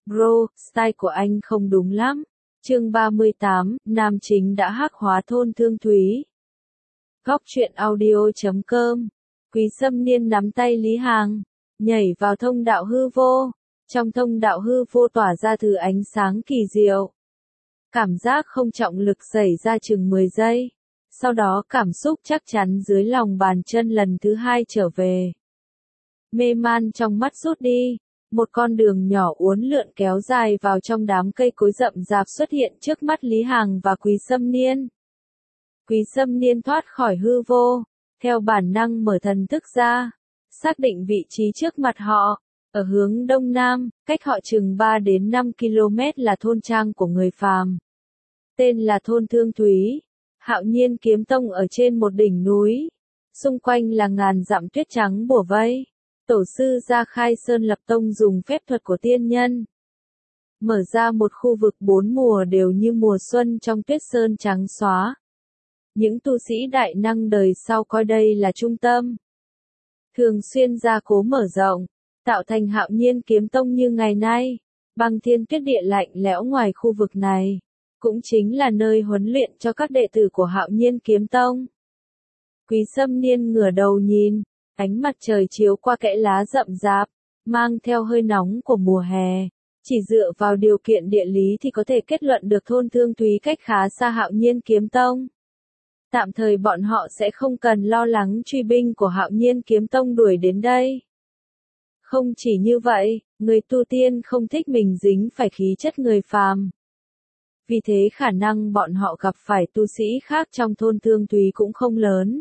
Bro, style của anh không đúng lắm. Chương 38, nam chính đã hắc hóa thôn Thương Thúy. Góc truyện audio.com. Quý Sâm Niên nắm tay Lý Hàng, nhảy vào thông đạo hư vô. Trong thông đạo hư vô tỏa ra thứ ánh sáng kỳ diệu. Cảm giác không trọng lực xảy ra chừng 10 giây. Sau đó cảm xúc chắc chắn dưới lòng bàn chân lần thứ hai trở về. Mê man trong mắt rút đi. Một con đường nhỏ uốn lượn kéo dài vào trong đám cây cối rậm rạp xuất hiện trước mắt Lý Hàng và Quý Sâm Niên. Quý Sâm Niên thoát khỏi hư vô, theo bản năng mở thần thức ra, xác định vị trí trước mặt họ, ở hướng đông nam, cách họ chừng 3 đến 5 km là thôn trang của người phàm. Tên là thôn Thương Thúy. Hạo Nhiên Kiếm Tông ở trên một đỉnh núi, xung quanh là ngàn dặm tuyết trắng bủa vây. Tổ sư Gia Khai Sơn Lập Tông dùng phép thuật của tiên nhân, mở ra một khu vực 4 mùa đều như mùa xuân trong tuyết sơn trắng xóa. Những tu sĩ đại năng đời sau coi đây là trung tâm, thường xuyên gia cố mở rộng, tạo thành Hạo Nhiên Kiếm Tông như ngày nay. Băng thiên tuyết địa lạnh lẽo ngoài khu vực này, cũng chính là nơi huấn luyện cho các đệ tử của Hạo Nhiên Kiếm Tông. Quý Sâm Niên ngửa đầu nhìn. Ánh mặt trời chiếu qua kẽ lá rậm rạp, mang theo hơi nóng của mùa hè. Chỉ dựa vào điều kiện địa lý thì có thể kết luận được thôn Thương Thúy cách khá xa Hạo Nhiên Kiếm Tông. Tạm thời bọn họ sẽ không cần lo lắng truy binh của Hạo Nhiên Kiếm Tông đuổi đến đây. Không chỉ như vậy, người tu tiên không thích mình dính phải khí chất người phàm. Vì thế khả năng bọn họ gặp phải tu sĩ khác trong thôn Thương Thúy cũng không lớn.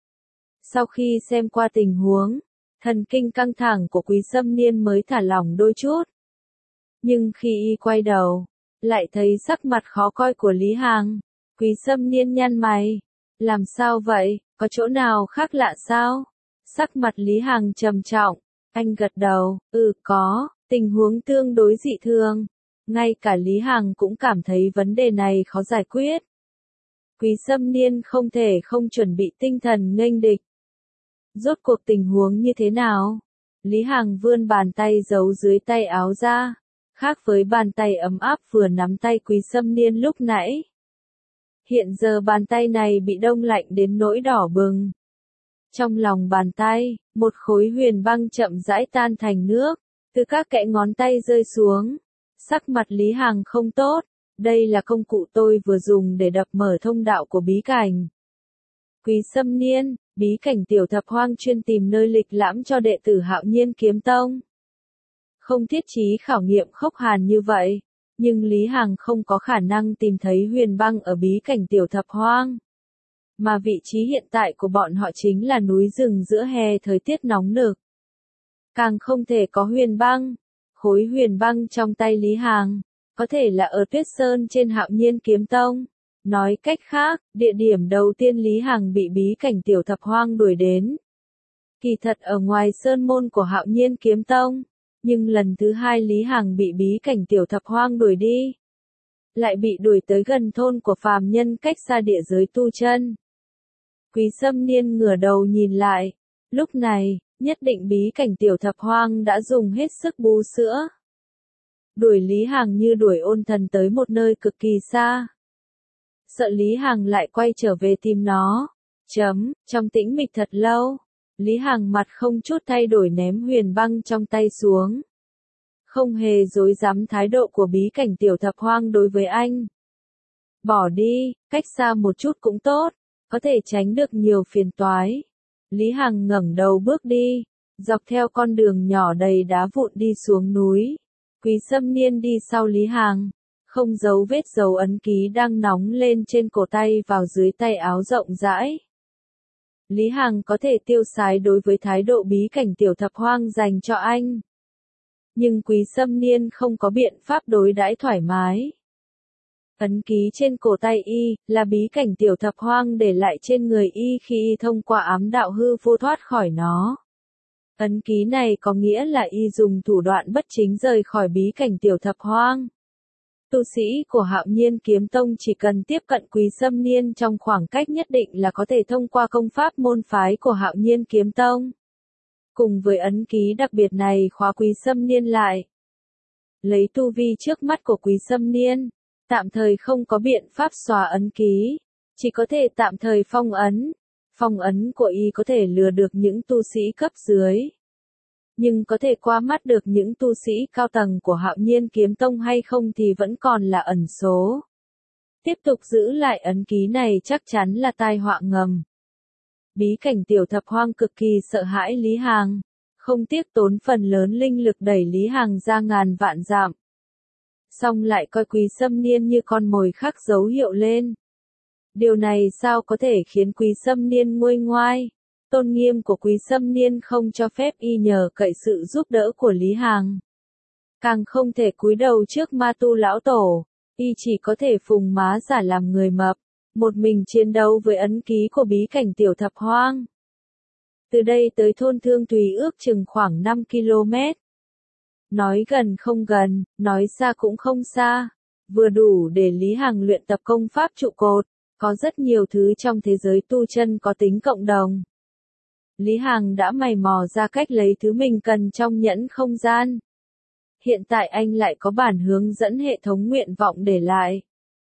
Sau khi xem qua tình huống, thần kinh căng thẳng của Quý Sâm Niên mới thả lỏng đôi chút. Nhưng khi y quay đầu, lại thấy sắc mặt khó coi của Lý Hàng. Quý Sâm Niên nhăn mày. Làm sao vậy, có chỗ nào khác lạ sao? Sắc mặt Lý Hàng trầm trọng, anh gật đầu, có, tình huống tương đối dị thường. Ngay cả Lý Hàng cũng cảm thấy vấn đề này khó giải quyết. Quý Sâm Niên không thể không chuẩn bị tinh thần nghênh địch. Rốt cuộc tình huống như thế nào? Lý Hàng vươn bàn tay giấu dưới tay áo ra, khác với bàn tay ấm áp vừa nắm tay Quý Sâm Niên lúc nãy. Hiện giờ bàn tay này bị đông lạnh đến nỗi đỏ bừng. Trong lòng bàn tay, một khối huyền băng chậm rãi tan thành nước, từ các kẽ ngón tay rơi xuống. Sắc mặt Lý Hàng không tốt, đây là công cụ tôi vừa dùng để đập mở thông đạo của bí cảnh. Quý Sâm Niên, bí cảnh tiểu thập hoang chuyên tìm nơi lịch lãm cho đệ tử Hạo Nhiên Kiếm Tông. Không thiết chí khảo nghiệm khốc hàn như vậy, nhưng Lý Hàng không có khả năng tìm thấy huyền băng ở bí cảnh tiểu thập hoang. Mà vị trí hiện tại của bọn họ chính là núi rừng giữa hè thời tiết nóng nực. Càng không thể có huyền băng. Khối huyền băng trong tay Lý Hàng, có thể là ở Tuyết Sơn trên Hạo Nhiên Kiếm Tông. Nói cách khác, địa điểm đầu tiên Lý Hàng bị bí cảnh tiểu thập hoang đuổi đến. Kỳ thật ở ngoài sơn môn của Hạo Nhiên Kiếm Tông, nhưng lần thứ hai Lý Hàng bị bí cảnh tiểu thập hoang đuổi đi. Lại bị đuổi tới gần thôn của phàm nhân cách xa địa giới tu chân. Quý Sâm Niên ngửa đầu nhìn lại, lúc này, nhất định bí cảnh tiểu thập hoang đã dùng hết sức bú sữa. Đuổi Lý Hàng như đuổi ôn thần tới một nơi cực kỳ xa. Sợ Lý Hàng lại quay trở về tìm nó. Trong tĩnh mịch thật lâu, Lý Hàng mặt không chút thay đổi ném huyền băng trong tay xuống. Không hề dối dám thái độ của bí cảnh tiểu thập hoang đối với anh. Bỏ đi, cách xa một chút cũng tốt, có thể tránh được nhiều phiền toái. Lý Hàng ngẩng đầu bước đi, dọc theo con đường nhỏ đầy đá vụn đi xuống núi. Quý Sâm Niên đi sau Lý Hàng, không giấu vết dấu ấn ký đang nóng lên trên cổ tay vào dưới tay áo rộng rãi. Lý Hàng có thể tiêu sái đối với thái độ bí cảnh tiểu thập hoang dành cho anh. Nhưng Quý Sâm Niên không có biện pháp đối đãi thoải mái. Ấn ký trên cổ tay y, là bí cảnh tiểu thập hoang để lại trên người y khi y thông qua ám đạo hư vô thoát khỏi nó. Ấn ký này có nghĩa là y dùng thủ đoạn bất chính rời khỏi bí cảnh tiểu thập hoang. Tu sĩ của Hạo Nhiên Kiếm Tông chỉ cần tiếp cận Quý Sâm Niên trong khoảng cách nhất định là có thể thông qua công pháp môn phái của Hạo Nhiên Kiếm Tông. Cùng với ấn ký đặc biệt này khóa Quý Sâm Niên lại. lấy tu vi trước mắt của Quý Sâm Niên, tạm thời không có biện pháp xóa ấn ký, chỉ có thể tạm thời phong ấn. Phong ấn của y có thể lừa được những tu sĩ cấp dưới, nhưng có thể qua mắt được những tu sĩ cao tầng của Hạo Nhiên Kiếm Tông hay không thì vẫn còn là ẩn số. Tiếp tục giữ lại ấn ký này chắc chắn là tai họa ngầm. Bí cảnh Tiểu Thập Hoang cực kỳ sợ hãi Lý Hằng, không tiếc tốn phần lớn linh lực đẩy Lý Hằng ra ngàn vạn dặm. Xong lại coi Quý Sâm Niên như con mồi khắc dấu hiệu lên. Điều này sao có thể khiến Quý Sâm Niên nguôi ngoai? Tôn nghiêm của Quý Sâm Niên không cho phép y nhờ cậy sự giúp đỡ của Lý Hằng. Càng không thể cúi đầu trước Ma Tu lão tổ, y chỉ có thể phùng má giả làm người mập, một mình chiến đấu với ấn ký của bí cảnh Tiểu Thập Hoang. Từ đây tới thôn Thương Thúy ước chừng khoảng 5 km. Nói gần không gần, nói xa cũng không xa, vừa đủ để Lý Hằng luyện tập công pháp trụ cột, có rất nhiều thứ trong thế giới tu chân có tính cộng đồng. Lý Hằng đã mày mò ra cách lấy thứ mình cần trong nhẫn không gian. Hiện tại anh lại có bản hướng dẫn hệ thống nguyện vọng để lại.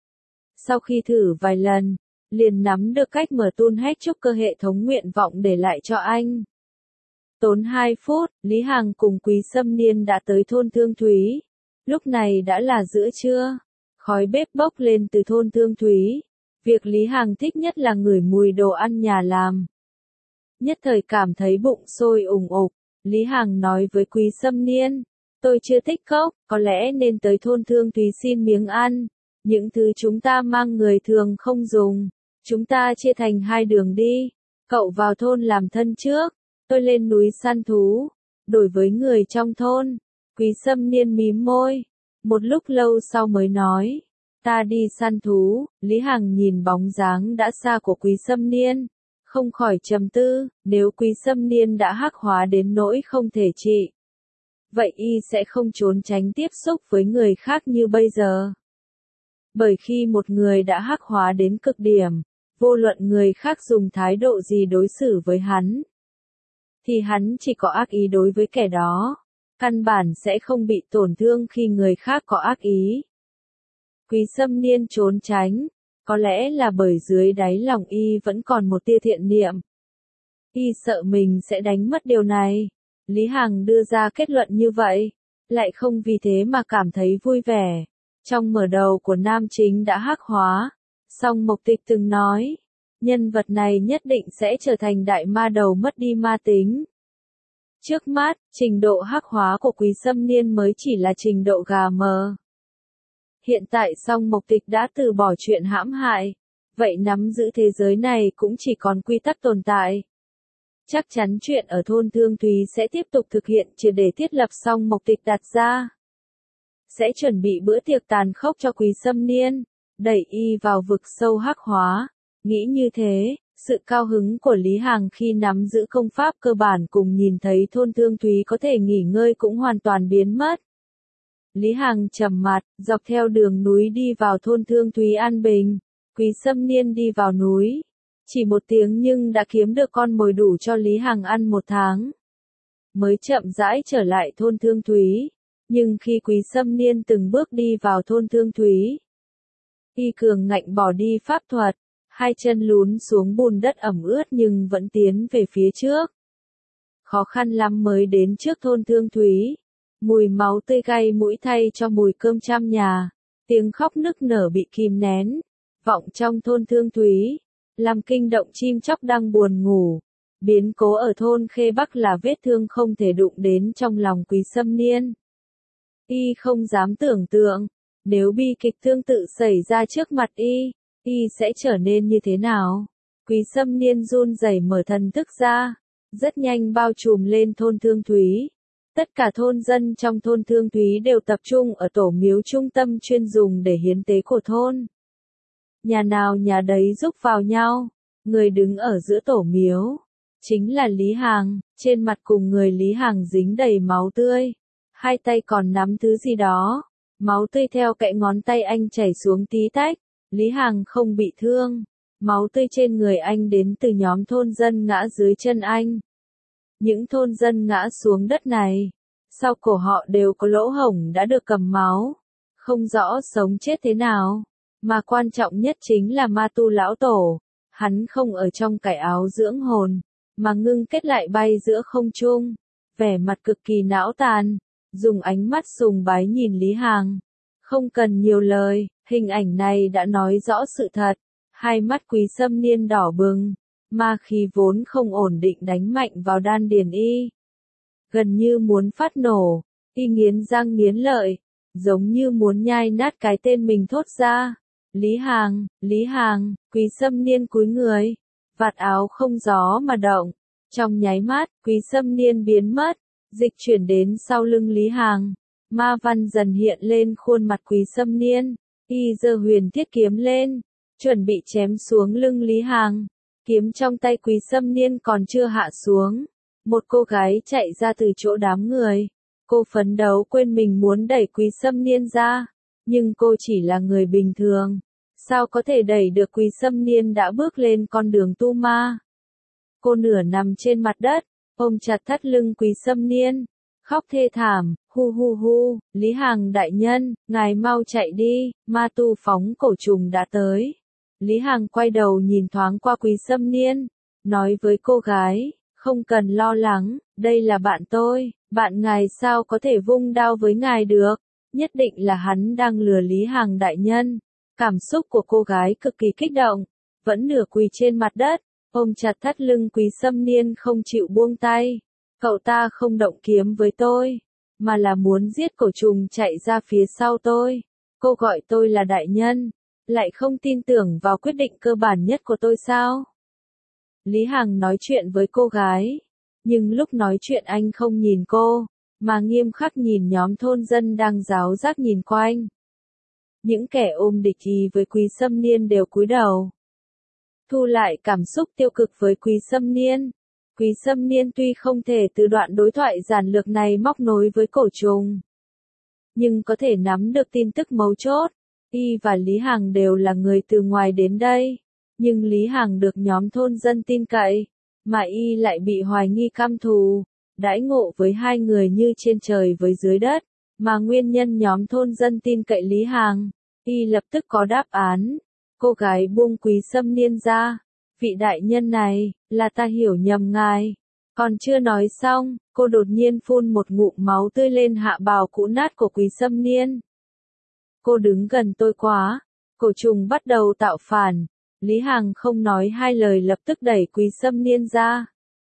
Sau khi thử vài lần, liền nắm được cách mở tool hack trúc cơ hệ thống nguyện vọng để lại cho anh. Tốn 2 phút, Lý Hằng cùng Quý Sâm Niên đã tới thôn Thương Thúy. Lúc này đã là giữa trưa, khói bếp bốc lên từ thôn Thương Thúy. Việc Lý Hằng thích nhất là ngửi mùi đồ ăn nhà làm. Nhất thời cảm thấy bụng sôi ủng ục, Lý Hằng nói với Quý Sâm Niên, tôi chưa thích cốc, có lẽ nên tới thôn Thương Thúy xin miếng ăn. Những thứ chúng ta mang người thường không dùng, chúng ta chia thành 2 đường đi. Cậu vào thôn làm thân trước, tôi lên núi săn thú, đổi với người trong thôn. Quý Sâm Niên mím môi, một lúc lâu sau mới nói, ta đi săn thú. Lý Hằng nhìn bóng dáng đã xa của Quý Sâm Niên, không khỏi trầm tư, nếu Quý Sâm Niên đã hắc hóa đến nỗi không thể trị, vậy y sẽ không trốn tránh tiếp xúc với người khác như bây giờ. Bởi khi một người đã hắc hóa đến cực điểm, vô luận người khác dùng thái độ gì đối xử với hắn, thì hắn chỉ có ác ý đối với kẻ đó, căn bản sẽ không bị tổn thương khi người khác có ác ý. Quý Sâm Niên trốn tránh, có lẽ là bởi dưới đáy lòng y vẫn còn một tia thiện niệm. Y sợ mình sẽ đánh mất điều này. Lý Hằng đưa ra kết luận như vậy, lại không vì thế mà cảm thấy vui vẻ. Trong mở đầu của nam chính đã hắc hóa, song Mộc Tịch từng nói, nhân vật này nhất định sẽ trở thành đại ma đầu mất đi ma tính. Trước mắt, trình độ hắc hóa của Quý Sâm Niên mới chỉ là trình độ gà mờ. Hiện tại song Mộc Tịch đã từ bỏ chuyện hãm hại, vậy nắm giữ thế giới này cũng chỉ còn quy tắc tồn tại. Chắc chắn chuyện ở thôn Thương Thúy sẽ tiếp tục thực hiện chỉ để thiết lập song Mộc Tịch đặt ra. Sẽ chuẩn bị bữa tiệc tàn khốc cho Quý Sâm Niên, đẩy y vào vực sâu hắc hóa. Nghĩ như thế, sự cao hứng của Lý Hằng khi nắm giữ công pháp cơ bản cùng nhìn thấy thôn Thương Thúy có thể nghỉ ngơi cũng hoàn toàn biến mất. Lý Hằng trầm mặt, dọc theo đường núi đi vào thôn Thương Thúy an bình. Quý Sâm Niên đi vào núi, chỉ 1 tiếng nhưng đã kiếm được con mồi đủ cho Lý Hằng ăn 1 tháng. Mới chậm rãi trở lại thôn Thương Thúy, nhưng khi Quý Sâm Niên từng bước đi vào thôn Thương Thúy, y cường ngạnh bỏ đi pháp thuật, 2 chân lún xuống bùn đất ẩm ướt nhưng vẫn tiến về phía trước. Khó khăn lắm mới đến trước thôn Thương Thúy. Mùi máu tươi gây mũi thay cho mùi cơm trăm nhà, tiếng khóc nức nở bị kìm nén, vọng trong thôn Thương Thúy, làm kinh động chim chóc đang buồn ngủ. Biến cố ở thôn Khê Bắc là vết thương không thể đụng đến trong lòng Quý Sâm Niên. Y không dám tưởng tượng, nếu bi kịch tương tự xảy ra trước mặt y sẽ trở nên như thế nào. Quý Sâm Niên run rẩy mở thần thức ra, rất nhanh bao trùm lên thôn Thương Thúy. Tất cả thôn dân trong thôn Thương Thúy đều tập trung ở tổ miếu trung tâm chuyên dùng để hiến tế của thôn. Nhà nào nhà đấy rúc vào nhau, người đứng ở giữa tổ miếu chính là Lý Hằng, trên mặt cùng người Lý Hằng dính đầy máu tươi, 2 tay còn nắm thứ gì đó, máu tươi theo kẽ ngón tay anh chảy xuống tí tách. Lý Hằng không bị thương, máu tươi trên người anh đến từ nhóm thôn dân ngã dưới chân anh. Những thôn dân ngã xuống đất này, Sau cổ họ đều có lỗ hổng đã được cầm máu. Không rõ sống chết thế nào. Mà quan trọng nhất chính là ma tu lão tổ. Hắn không ở trong cải áo dưỡng hồn, mà ngưng kết lại bay giữa không trung. Vẻ mặt cực kỳ não tàn, dùng ánh mắt sùng bái nhìn Lý Hằng. Không cần nhiều lời, hình ảnh này đã nói rõ sự thật. Hai mắt Quý Sâm Niên đỏ bừng, ma khí vốn không ổn định đánh mạnh vào đan điền y. Gần như muốn phát nổ, y nghiến răng nghiến lợi, giống như muốn nhai nát cái tên mình thốt ra. Lý Hằng, Quý Sâm Niên cúi người, vạt áo không gió mà động. Trong nháy mắt, Quý Sâm Niên biến mất, dịch chuyển đến sau lưng Lý Hằng. Ma văn dần hiện lên khuôn mặt Quý Sâm Niên, y giơ huyền thiết kiếm lên, chuẩn bị chém xuống lưng Lý Hằng. Kiếm trong tay Quý Sâm Niên còn chưa hạ xuống. Một cô gái chạy ra từ chỗ đám người. Cô phấn đấu quên mình muốn đẩy Quý Sâm Niên ra. Nhưng cô chỉ là người bình thường. Sao có thể đẩy được Quý Sâm Niên đã bước lên con đường tu ma. Cô nửa nằm trên mặt đất, ôm chặt thắt lưng Quý Sâm Niên. Khóc thê thảm, hu hu hu, Lý Hằng đại nhân, ngài mau chạy đi, ma tu phóng cổ trùng đã tới. Lý Hằng quay đầu nhìn thoáng qua Quý Sâm Niên, nói với cô gái, không cần lo lắng, đây là bạn tôi, bạn ngài sao có thể vung đao với ngài được, nhất định là hắn đang lừa Lý Hằng đại nhân. Cảm xúc của cô gái cực kỳ kích động, vẫn nửa quỳ trên mặt đất, ôm chặt thắt lưng Quý Sâm Niên không chịu buông tay. Cậu ta không động kiếm với tôi, mà là muốn giết cổ trùng chạy ra phía sau tôi. Cô gọi tôi là đại nhân, lại không tin tưởng vào quyết định cơ bản nhất của tôi sao? Lý Hằng nói chuyện với cô gái, nhưng lúc nói chuyện anh không nhìn cô, mà nghiêm khắc nhìn nhóm thôn dân đang ráo rác nhìn quanh. Những kẻ ôm địch ý với Quý Sâm Niên đều cúi đầu. Thu lại cảm xúc tiêu cực với Quý Sâm Niên. Quý Sâm Niên tuy không thể từ đoạn đối thoại giản lược này móc nối với cổ trùng, nhưng có thể nắm được tin tức mấu chốt. Y và Lý Hằng đều là người từ ngoài đến đây, nhưng Lý Hằng được nhóm thôn dân tin cậy, mà Y lại bị hoài nghi căm thù, đãi ngộ với hai người như trên trời với dưới đất, mà nguyên nhân nhóm thôn dân tin cậy Lý Hằng, Y lập tức có đáp án. Cô gái buông Quý Sâm Niên ra. Vị đại nhân này, là ta hiểu nhầm ngài. Còn chưa nói xong, cô đột nhiên phun một ngụm máu tươi lên hạ bào cũ nát của Quý Sâm Niên. Cô đứng gần tôi quá. Cổ trùng bắt đầu tạo phản. Lý Hằng không nói hai lời lập tức đẩy Quý Sâm Niên ra.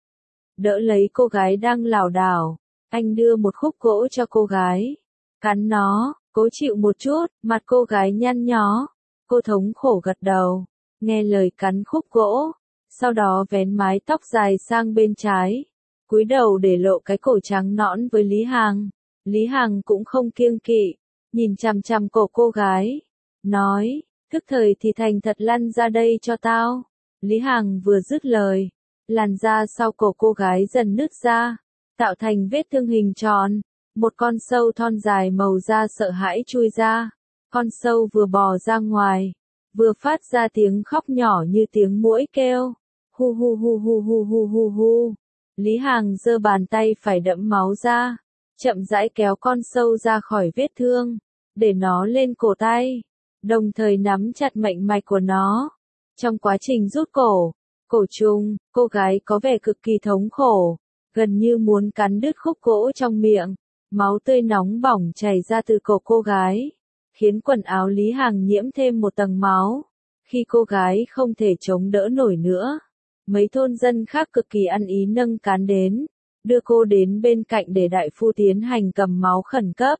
Đỡ lấy cô gái đang lảo đảo. Anh đưa một khúc gỗ cho cô gái. Cắn nó, cố chịu một chút, mặt cô gái nhăn nhó. Cô thống khổ gật đầu. Nghe lời cắn khúc gỗ, sau đó vén mái tóc dài sang bên trái, cúi đầu để lộ cái cổ trắng nõn với Lý Hằng. Lý Hằng cũng không kiêng kỵ, nhìn chằm chằm cổ cô gái, nói, thức thời thì thành thật lăn ra đây cho tao. Lý Hằng vừa dứt lời, làn da sau cổ cô gái dần nứt ra, tạo thành vết thương hình tròn, một con sâu thon dài màu da sợ hãi chui ra, con sâu vừa bò ra ngoài. Vừa phát ra tiếng khóc nhỏ như tiếng muỗi kêu. Hu hu hu hu hu hu hu hu. Lý Hằng giơ bàn tay phải đẫm máu ra, chậm rãi kéo con sâu ra khỏi vết thương, để nó lên cổ tay, đồng thời nắm chặt mệnh mạch của nó. Trong quá trình rút cổ trùng, cô gái có vẻ cực kỳ thống khổ, gần như muốn cắn đứt khúc gỗ trong miệng. Máu tươi nóng bỏng chảy ra từ cổ cô gái, khiến quần áo Lý Hằng nhiễm thêm một tầng máu. Khi cô gái không thể chống đỡ nổi nữa, mấy thôn dân khác cực kỳ ăn ý nâng cán đến, đưa cô đến bên cạnh để đại phu tiến hành cầm máu khẩn cấp.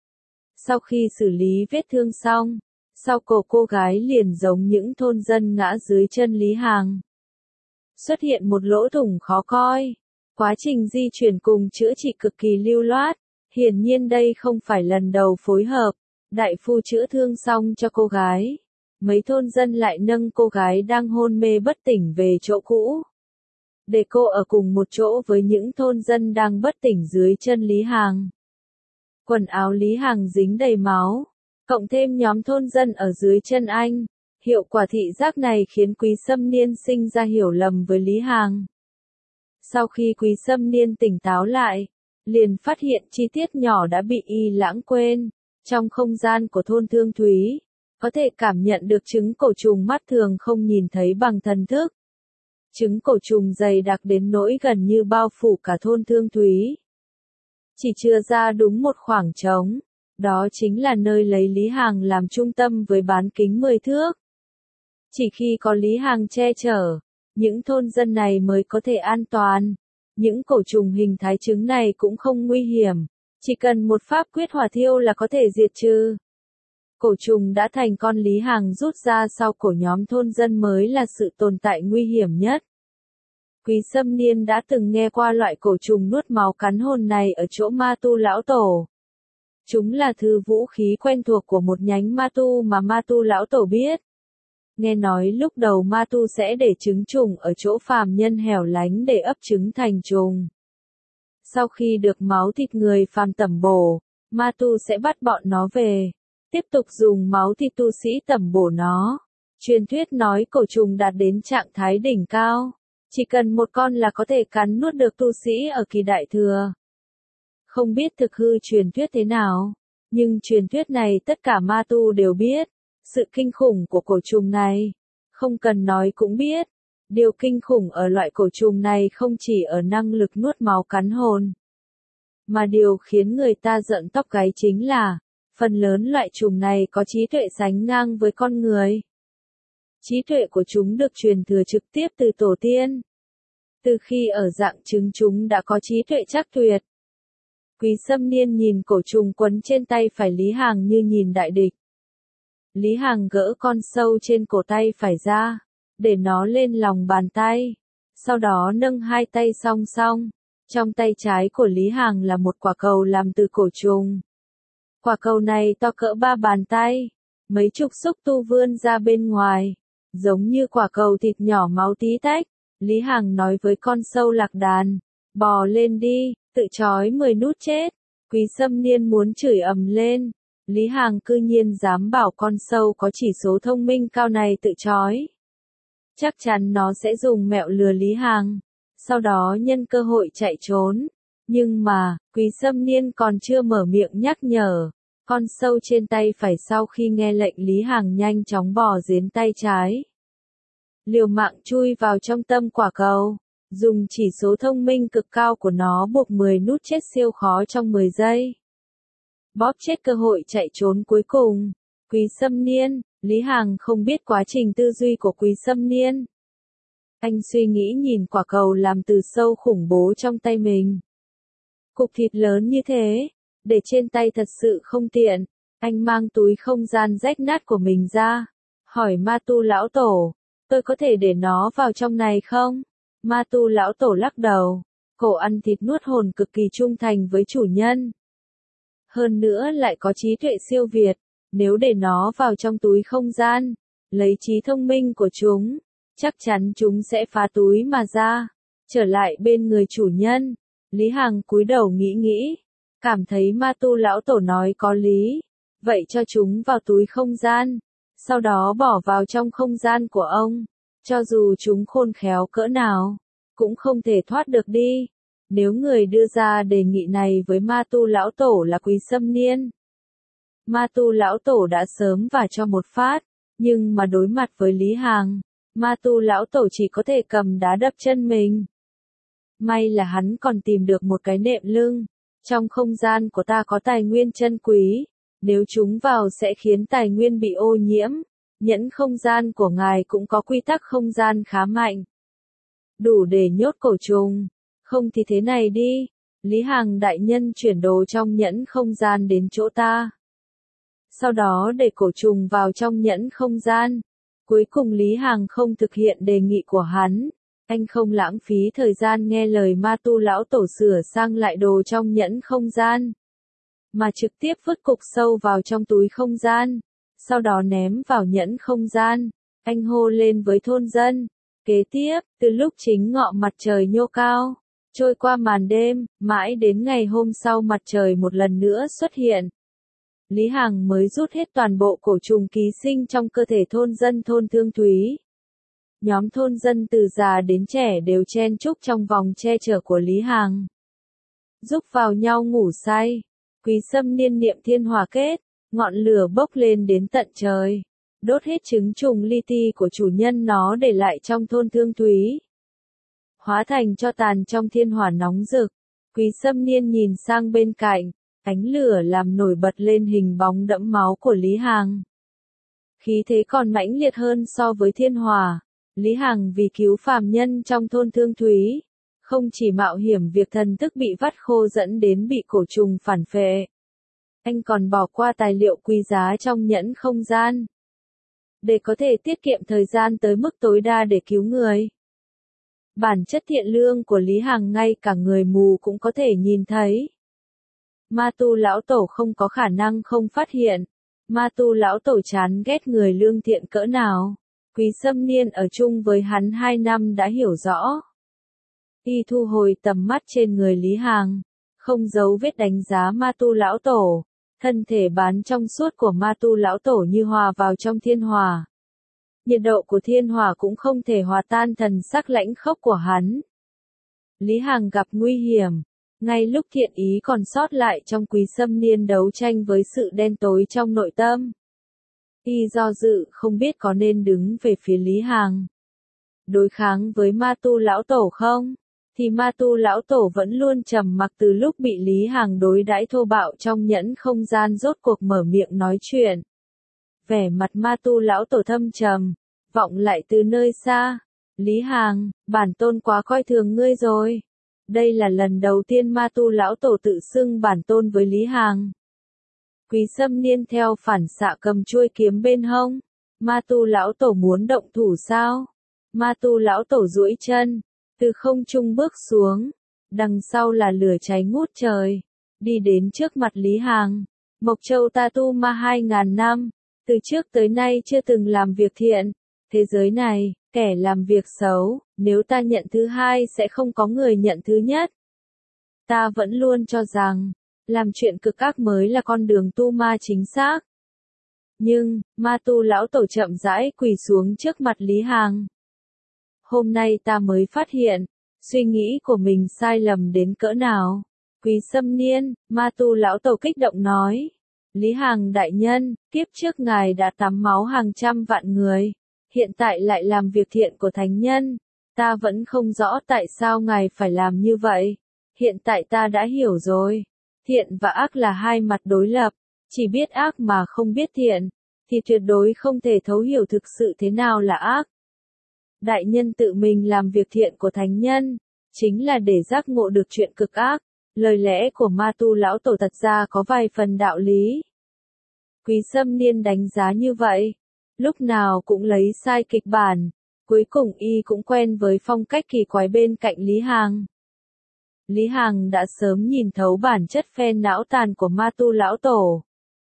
Sau khi xử lý vết thương xong, sau cổ cô gái liền giống những thôn dân ngã dưới chân Lý Hằng. Xuất hiện một lỗ thủng khó coi. Quá trình di chuyển cùng chữa trị cực kỳ lưu loát. Hiển nhiên đây không phải lần đầu phối hợp. Đại phu chữa thương xong cho cô gái. Mấy thôn dân lại nâng cô gái đang hôn mê bất tỉnh về chỗ cũ, để cô ở cùng một chỗ với những thôn dân đang bất tỉnh dưới chân Lý Hằng. Quần áo Lý Hằng dính đầy máu, cộng thêm nhóm thôn dân ở dưới chân anh. Hiệu quả thị giác này khiến Quý Sâm Niên sinh ra hiểu lầm với Lý Hằng. Sau khi Quý Sâm Niên tỉnh táo lại, liền phát hiện chi tiết nhỏ đã bị y lãng quên. Trong không gian của thôn Thương Thúy, có thể cảm nhận được trứng cổ trùng mắt thường không nhìn thấy bằng thần thức. Trứng cổ trùng dày đặc đến nỗi gần như bao phủ cả thôn Thương Thúy. Chỉ chừa ra đúng một khoảng trống, đó chính là nơi lấy Lý Hằng làm trung tâm với bán kính 10 thước. Chỉ khi có Lý Hằng che chở, những thôn dân này mới có thể an toàn. Những cổ trùng hình thái trứng này cũng không nguy hiểm, chỉ cần một pháp quyết hỏa thiêu là có thể diệt trừ. Cổ trùng đã thành con Lý Hằng rút ra sau cổ nhóm thôn dân mới là sự tồn tại nguy hiểm nhất. Quý Sâm Niên đã từng nghe qua loại cổ trùng nuốt máu cắn hồn này ở chỗ Ma Tu lão tổ. Chúng là thứ vũ khí quen thuộc của một nhánh Ma Tu mà Ma Tu lão tổ biết. Nghe nói lúc đầu Ma Tu sẽ để trứng trùng ở chỗ phàm nhân hẻo lánh để ấp trứng thành trùng. Sau khi được máu thịt người phàm tẩm bổ, Ma Tu sẽ bắt bọn nó về, tiếp tục dùng máu thịt tu sĩ tẩm bổ nó. Truyền thuyết nói cổ trùng đạt đến trạng thái đỉnh cao, chỉ cần một con là có thể cắn nuốt được tu sĩ ở kỳ đại thừa. Không biết thực hư truyền thuyết thế nào, nhưng truyền thuyết này tất cả Ma Tu đều biết. Sự kinh khủng của cổ trùng này, không cần nói cũng biết. Điều kinh khủng ở loại cổ trùng này không chỉ ở năng lực nuốt máu cắn hồn, mà điều khiến người ta giận tóc gáy chính là, phần lớn loại trùng này có trí tuệ sánh ngang với con người. Trí tuệ của chúng được truyền thừa trực tiếp từ tổ tiên. Từ khi ở dạng trứng chúng đã có trí tuệ chắc tuyệt. Quý Sâm Niên nhìn cổ trùng quấn trên tay phải Lý Hằng như nhìn đại địch. Lý Hằng gỡ con sâu trên cổ tay phải ra, để nó lên lòng bàn tay. Sau đó nâng hai tay song song. Trong tay trái của Lý Hằng là một quả cầu làm từ cổ trùng. Quả cầu này to cỡ 3 bàn tay, mấy chục xúc tu vươn ra bên ngoài, giống như quả cầu thịt nhỏ máu tí tách. Lý Hằng nói với con sâu lạc đàn, bò lên đi, tự trói 10 nút chết. Quý Sâm Niên muốn chửi ầm lên. Lý Hằng cư nhiên dám bảo con sâu có chỉ số thông minh cao này tự trói. Chắc chắn nó sẽ dùng mẹo lừa Lý Hằng, sau đó nhân cơ hội chạy trốn. Nhưng mà, Quý Sâm Niên còn chưa mở miệng nhắc nhở. Con sâu trên tay phải sau khi nghe lệnh Lý Hằng nhanh chóng bò đến tay trái. Liều mạng chui vào trong tâm quả cầu, dùng chỉ số thông minh cực cao của nó buộc 10 nút chết siêu khó trong 10 giây. Bóp chết cơ hội chạy trốn cuối cùng. Quý Sâm Niên, Lý Hằng không biết quá trình tư duy của Quý Sâm Niên. Anh suy nghĩ nhìn quả cầu làm từ sâu khủng bố trong tay mình. Cục thịt lớn như thế, để trên tay thật sự không tiện. Anh mang túi không gian rách nát của mình ra, hỏi Ma Tu lão tổ, tôi có thể để nó vào trong này không? Ma Tu lão tổ lắc đầu, cổ ăn thịt nuốt hồn cực kỳ trung thành với chủ nhân. Hơn nữa lại có trí tuệ siêu việt, nếu để nó vào trong túi không gian, lấy trí thông minh của chúng, chắc chắn chúng sẽ phá túi mà ra, trở lại bên người chủ nhân. Lý Hằng cúi đầu nghĩ nghĩ, cảm thấy Ma Tu lão tổ nói có lý, vậy cho chúng vào túi không gian, sau đó bỏ vào trong không gian của ông, cho dù chúng khôn khéo cỡ nào, cũng không thể thoát được đi. Nếu người đưa ra đề nghị này với Ma Tu lão tổ là Quý Sâm Niên, Ma Tu lão tổ đã sớm và cho một phát, nhưng mà đối mặt với Lý Hằng, Ma Tu lão tổ chỉ có thể cầm đá đập chân mình. May là hắn còn tìm được một cái nệm lưng. Trong không gian của ta có tài nguyên chân quý, nếu chúng vào sẽ khiến tài nguyên bị ô nhiễm. Nhẫn không gian của ngài cũng có quy tắc không gian khá mạnh, đủ để nhốt cổ trùng. Không thì thế này đi, Lý Hằng đại nhân chuyển đồ trong nhẫn không gian đến chỗ ta. Sau đó để cổ trùng vào trong nhẫn không gian. Cuối cùng Lý Hằng không thực hiện đề nghị của hắn. Anh không lãng phí thời gian nghe lời Ma Tu lão tổ sửa sang lại đồ trong nhẫn không gian, mà trực tiếp vứt cục sâu vào trong túi không gian, sau đó ném vào nhẫn không gian. Anh hô lên với thôn dân. Kế tiếp, từ lúc chính ngọ mặt trời nhô cao, trôi qua màn đêm, mãi đến ngày hôm sau mặt trời một lần nữa xuất hiện. Lý Hằng mới rút hết toàn bộ cổ trùng ký sinh trong cơ thể thôn dân thôn Thương Thúy. Nhóm thôn dân từ già đến trẻ đều chen chúc trong vòng che chở của Lý Hằng. giúp vào nhau ngủ say. Quý Sâm Niên niệm thiên hỏa kết, ngọn lửa bốc lên đến tận trời, đốt hết trứng trùng li ti của chủ nhân nó để lại trong thôn Thương Thúy. Hóa thành cho tàn trong thiên hỏa nóng rực. Quý Sâm Niên nhìn sang bên cạnh, ánh lửa làm nổi bật lên hình bóng đẫm máu của Lý Hằng. Khí thế còn mãnh liệt hơn so với thiên hỏa. Lý Hằng vì cứu phàm nhân trong thôn Thương Thúy, không chỉ mạo hiểm việc thần thức bị vắt khô dẫn đến bị cổ trùng phản phệ. Anh còn bỏ qua tài liệu quý giá trong nhẫn không gian, để có thể tiết kiệm thời gian tới mức tối đa để cứu người. Bản chất thiện lương của Lý Hằng ngay cả người mù cũng có thể nhìn thấy. Ma Tu lão tổ không có khả năng không phát hiện. Ma Tu lão tổ chán ghét người lương thiện cỡ nào. Quý Sâm Niên ở chung với hắn 2 năm đã hiểu rõ. Y thu hồi tầm mắt trên người Lý Hằng, không giấu vết đánh giá Ma Tu lão tổ. Thân thể bán trong suốt của Ma Tu lão tổ như hòa vào trong thiên hỏa. Nhiệt độ của thiên hỏa cũng không thể hòa tan thần sắc lãnh khốc của hắn. Lý Hằng gặp nguy hiểm. Ngay lúc thiện ý còn sót lại trong Quý Sâm Niên đấu tranh với sự đen tối trong nội tâm. Y do dự không biết có nên đứng về phía Lý Hằng, đối kháng với Ma Tu lão tổ không, thì Ma Tu lão tổ vẫn luôn trầm mặc từ lúc bị Lý Hằng đối đãi thô bạo trong nhẫn không gian rốt cuộc mở miệng nói chuyện. Vẻ mặt Ma Tu lão tổ thâm trầm, vọng lại từ nơi xa. Lý Hằng, bản tôn quá coi thường ngươi rồi. Đây là lần đầu tiên Ma Tu lão tổ tự xưng bản tôn với Lý Hằng. Quý Sâm Niên theo phản xạ cầm chuôi kiếm bên hông. Ma Tu lão tổ muốn động thủ sao? Ma Tu lão tổ duỗi chân, từ không trung bước xuống, đằng sau là lửa cháy ngút trời, đi đến trước mặt Lý Hằng. Mộc Châu ta tu ma 2000 năm, từ trước tới nay chưa từng làm việc thiện. Thế giới này, kẻ làm việc xấu, nếu ta nhận thứ hai sẽ không có người nhận thứ nhất. Ta vẫn luôn cho rằng, làm chuyện cực ác mới là con đường tu ma chính xác. Nhưng, Ma Tu lão tổ chậm rãi quỳ xuống trước mặt Lý Hằng. Hôm nay ta mới phát hiện, suy nghĩ của mình sai lầm đến cỡ nào. Quý Sâm Niên, Ma Tu lão tổ kích động nói. Lý Hằng đại nhân, kiếp trước ngài đã tắm máu hàng trăm vạn người, hiện tại lại làm việc thiện của thánh nhân. Ta vẫn không rõ tại sao ngài phải làm như vậy. Hiện tại ta đã hiểu rồi. Thiện và ác là hai mặt đối lập, chỉ biết ác mà không biết thiện, thì tuyệt đối không thể thấu hiểu thực sự thế nào là ác. Đại nhân tự mình làm việc thiện của thánh nhân, chính là để giác ngộ được chuyện cực ác. Lời lẽ của Ma Tu lão tổ thật ra có vài phần đạo lý. Quý Sâm Niên đánh giá như vậy, lúc nào cũng lấy sai kịch bản, cuối cùng y cũng quen với phong cách kỳ quái bên cạnh Lý Hằng. Lý Hằng đã sớm nhìn thấu bản chất phen não tàn của Ma Tu lão tổ.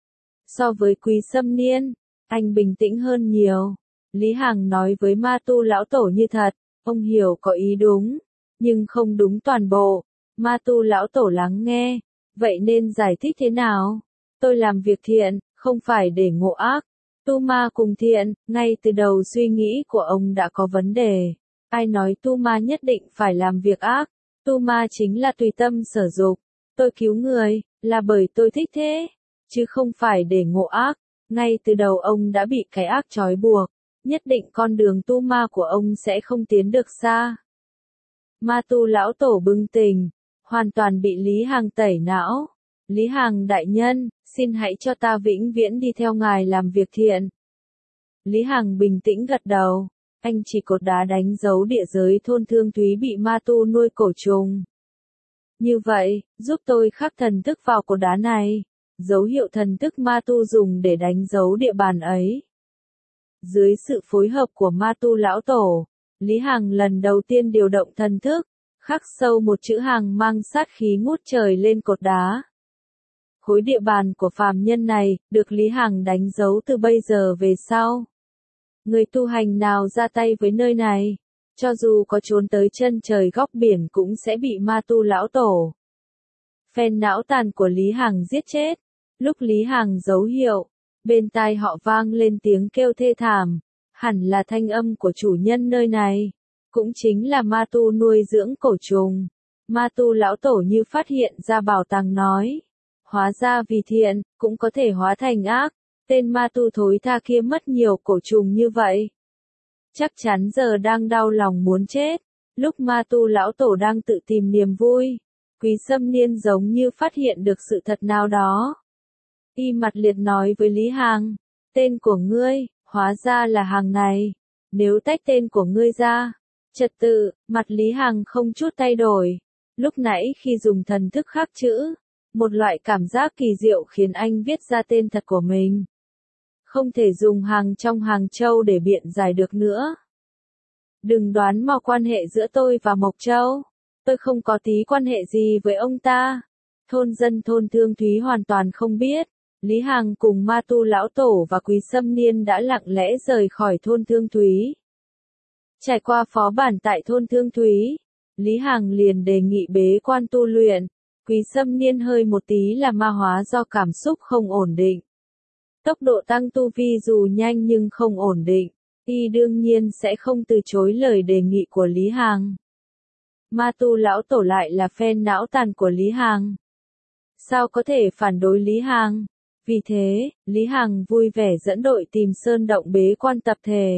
So với Quý Sâm Niên, anh bình tĩnh hơn nhiều. Lý Hằng nói với Ma Tu lão tổ như thật, ông hiểu có ý đúng, nhưng không đúng toàn bộ. Ma Tu lão tổ lắng nghe, vậy nên giải thích thế nào? Tôi làm việc thiện, không phải để ngộ ác. Tu ma cùng thiện, ngay từ đầu suy nghĩ của ông đã có vấn đề. Ai nói tu ma nhất định phải làm việc ác? Tu ma chính là tùy tâm sở dục. Tôi cứu người, là bởi tôi thích thế, chứ không phải để ngộ ác. Ngay từ đầu ông đã bị cái ác trói buộc, nhất định con đường tu ma của ông sẽ không tiến được xa. Ma Tu lão tổ bừng tỉnh, hoàn toàn bị Lý Hằng tẩy não. Lý Hằng đại nhân, xin hãy cho ta vĩnh viễn đi theo ngài làm việc thiện. Lý Hằng bình tĩnh gật đầu. Anh chỉ cột đá đánh dấu địa giới thôn Thương Thúy bị Ma Tu nuôi cổ trùng. Như vậy, giúp tôi khắc thần thức vào cột đá này. Dấu hiệu thần thức Ma Tu dùng để đánh dấu địa bàn ấy. Dưới sự phối hợp của Ma Tu lão tổ, Lý Hằng lần đầu tiên điều động thần thức, khắc sâu một chữ Hằng mang sát khí ngút trời lên cột đá. Khối địa bàn của phàm nhân này, được Lý Hằng đánh dấu từ bây giờ về sau. Người tu hành nào ra tay với nơi này, cho dù có trốn tới chân trời góc biển cũng sẽ bị Ma Tu lão tổ. Phen não tàn của Lý Hằng giết chết. Lúc Lý Hằng dấu hiệu, bên tai họ vang lên tiếng kêu thê thảm, hẳn là thanh âm của chủ nhân nơi này, cũng chính là Ma Tu nuôi dưỡng cổ trùng. Ma tu lão tổ như phát hiện ra bảo tàng nói. Hóa ra vì thiện, cũng có thể hóa thành ác. Tên ma tu thối tha kia mất nhiều cổ trùng như vậy. Chắc chắn giờ đang đau lòng muốn chết. Lúc ma tu lão tổ đang tự tìm niềm vui, Quý Sâm Niên giống như phát hiện được sự thật nào đó. Y mặt liệt nói với Lý Hằng, tên của ngươi, hóa ra là hàng này. Nếu tách tên của ngươi ra, trật tự, mặt Lý Hằng không chút thay đổi. Lúc nãy khi dùng thần thức khắc chữ, một loại cảm giác kỳ diệu khiến anh viết ra tên thật của mình. Không thể dùng hàng trong Hàng Châu để biện giải được nữa. Đừng đoán mò quan hệ giữa tôi và Mộc Châu. Tôi không có tí quan hệ gì với ông ta. Thôn dân thôn Thương Thúy hoàn toàn không biết. Lý Hằng cùng Ma Tu lão tổ và Quý Sâm Niên đã lặng lẽ rời khỏi thôn Thương Thúy. Trải qua phó bản tại thôn Thương Thúy, Lý Hằng liền đề nghị bế quan tu luyện. Quý Sâm Niên hơi một tí là ma hóa do cảm xúc không ổn định. Tốc độ tăng tu vi dù nhanh nhưng không ổn định. Y đương nhiên sẽ không từ chối lời đề nghị của Lý Hằng. Ma tu lão tổ lại là fan não tàn của Lý Hằng. Sao có thể phản đối Lý Hằng? Vì thế, Lý Hằng vui vẻ dẫn đội tìm sơn động bế quan tập thể.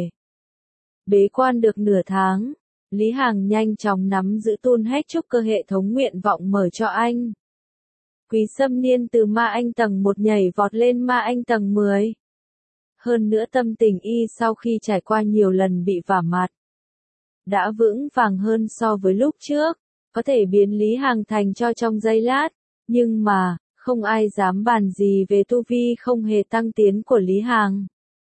Bế quan được nửa tháng, Lý Hằng nhanh chóng nắm giữ tuôn hết trúc cơ hệ thống nguyện vọng mở cho anh. Quý Sâm Niên từ ma anh tầng 1 nhảy vọt lên ma anh tầng 10. Hơn nữa tâm tình y sau khi trải qua nhiều lần bị vả mặt, đã vững vàng hơn so với lúc trước, có thể biến Lý Hằng thành cho trong giây lát, nhưng mà, không ai dám bàn gì về tu vi không hề tăng tiến của Lý Hằng.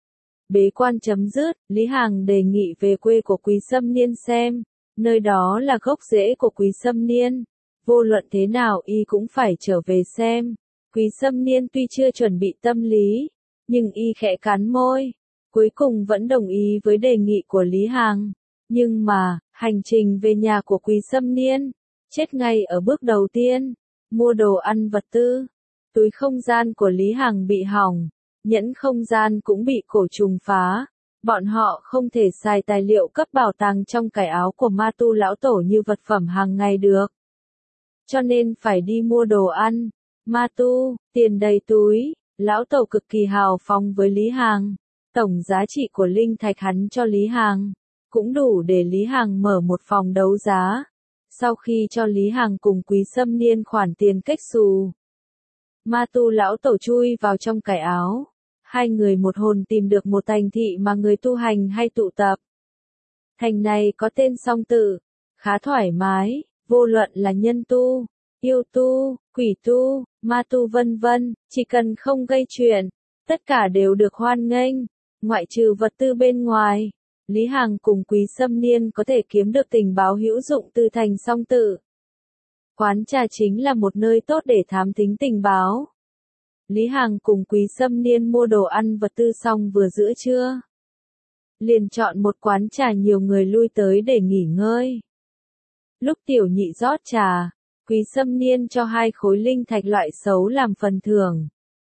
Bế quan chấm dứt, Lý Hằng đề nghị về quê của Quý Sâm Niên xem, nơi đó là gốc rễ của Quý Sâm Niên, vô luận thế nào y cũng phải trở về xem. Quý Sâm Niên tuy chưa chuẩn bị tâm lý, nhưng y khẽ cắn môi, cuối cùng vẫn đồng ý với đề nghị của Lý Hằng. Nhưng mà, hành trình về nhà của Quý Sâm Niên, chết ngay ở bước đầu tiên, mua đồ ăn vật tư. Túi không gian của Lý Hằng bị hỏng, nhẫn không gian cũng bị cổ trùng phá. Bọn họ không thể xài tài liệu cấp bảo tàng trong cải áo của Ma Tu lão tổ như vật phẩm hàng ngày được. Cho nên phải đi mua đồ ăn. Ma Tu, tiền đầy túi, lão tổ cực kỳ hào phóng với Lý Hằng. Tổng giá trị của linh thạch hắn cho Lý Hằng cũng đủ để Lý Hằng mở một phòng đấu giá. Sau khi cho Lý Hằng cùng Quý Sâm Niên khoản tiền kết xù, Ma Tu lão tổ chui vào trong cải áo. Hai người một hồn tìm được một thành thị mà người tu hành hay tụ tập. Thành này có tên Song Tự, khá thoải mái, vô luận là nhân tu, yêu tu, quỷ tu, ma tu vân vân, chỉ cần không gây chuyện, tất cả đều được hoan nghênh, ngoại trừ vật tư bên ngoài. Lý Hằng cùng Quý Sâm Niên có thể kiếm được tình báo hữu dụng từ thành Song Tự. Quán trà chính là một nơi tốt để thám thính tình báo. Lý Hằng cùng Quý Sâm Niên mua đồ ăn vật tư xong vừa giữa trưa, liền chọn một quán trà nhiều người lui tới để nghỉ ngơi. Lúc Tiểu Nhị rót trà, Quý Sâm Niên cho 2 khối linh thạch loại xấu làm phần thưởng.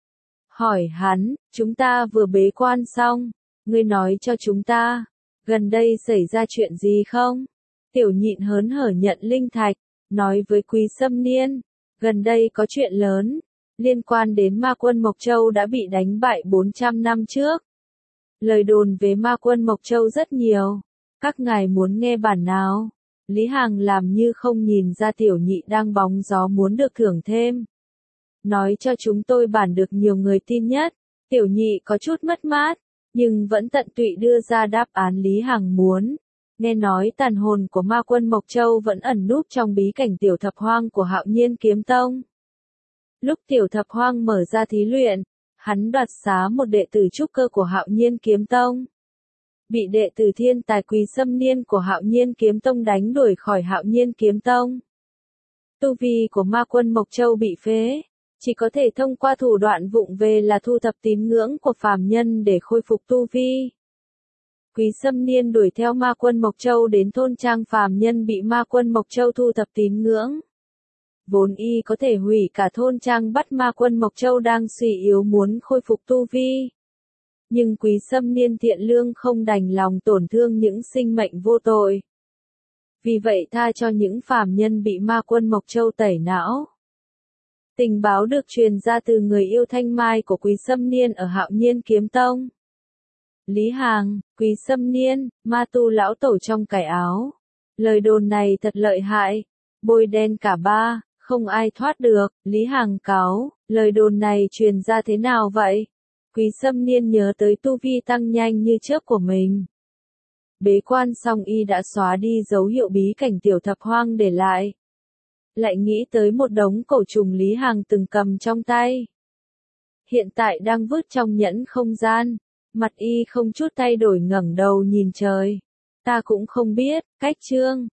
Hỏi hắn, chúng ta vừa bế quan xong, ngươi nói cho chúng ta, gần đây xảy ra chuyện gì không? Tiểu Nhịn hớn hở nhận linh thạch, nói với Quý Sâm Niên, gần đây có chuyện lớn, liên quan đến ma quân Mộc Châu đã bị đánh bại 400 năm trước. Lời đồn về ma quân Mộc Châu rất nhiều, các ngài muốn nghe bản nào? Lý Hằng làm như không nhìn ra Tiểu Nhị đang bóng gió muốn được thưởng thêm. Nói cho chúng tôi bản được nhiều người tin nhất. Tiểu Nhị có chút mất mát, nhưng vẫn tận tụy đưa ra đáp án Lý Hằng muốn. Nghe nói tàn hồn của ma quân Mộc Châu vẫn ẩn núp trong bí cảnh Tiểu Thập Hoang của Hạo Nhiên Kiếm Tông. Lúc Tiểu Thập Hoang mở ra thí luyện, hắn đoạt xá một đệ tử trúc cơ của Hạo Nhiên Kiếm Tông. Bị đệ tử thiên tài Quý Sâm Niên của Hạo Nhiên Kiếm Tông đánh đuổi khỏi Hạo Nhiên Kiếm Tông. Tu vi của ma quân Mộc Châu bị phế, chỉ có thể thông qua thủ đoạn vụng về là thu thập tín ngưỡng của phàm nhân để khôi phục tu vi. Quý Sâm Niên đuổi theo ma quân Mộc Châu đến thôn trang phàm nhân bị ma quân Mộc Châu thu thập tín ngưỡng. Vốn y có thể hủy cả thôn trang bắt ma quân Mộc Châu đang suy yếu muốn khôi phục tu vi. Nhưng Quý Sâm Niên thiện lương không đành lòng tổn thương những sinh mệnh vô tội. Vì vậy tha cho những phàm nhân bị ma quân Mộc Châu tẩy não. Tình báo được truyền ra từ người yêu Thanh Mai của Quý Sâm Niên ở Hạo Nhiên Kiếm Tông. Lý Hằng, Quý Sâm Niên, ma tu lão tổ trong cải áo. Lời đồn này thật lợi hại. Bôi đen cả ba, không ai thoát được. Lý Hằng cáu, lời đồn này truyền ra thế nào vậy? Quý Sâm Niên nhớ tới tu vi tăng nhanh như trước của mình. Bế quan xong y đã xóa đi dấu hiệu bí cảnh tiểu thập hoang để lại. Lại nghĩ tới một đống cổ trùng Lý Hằng từng cầm trong tay. Hiện tại đang vứt trong nhẫn không gian. Mặt y không chút thay đổi ngẩng đầu nhìn trời. Ta cũng không biết, cách chương.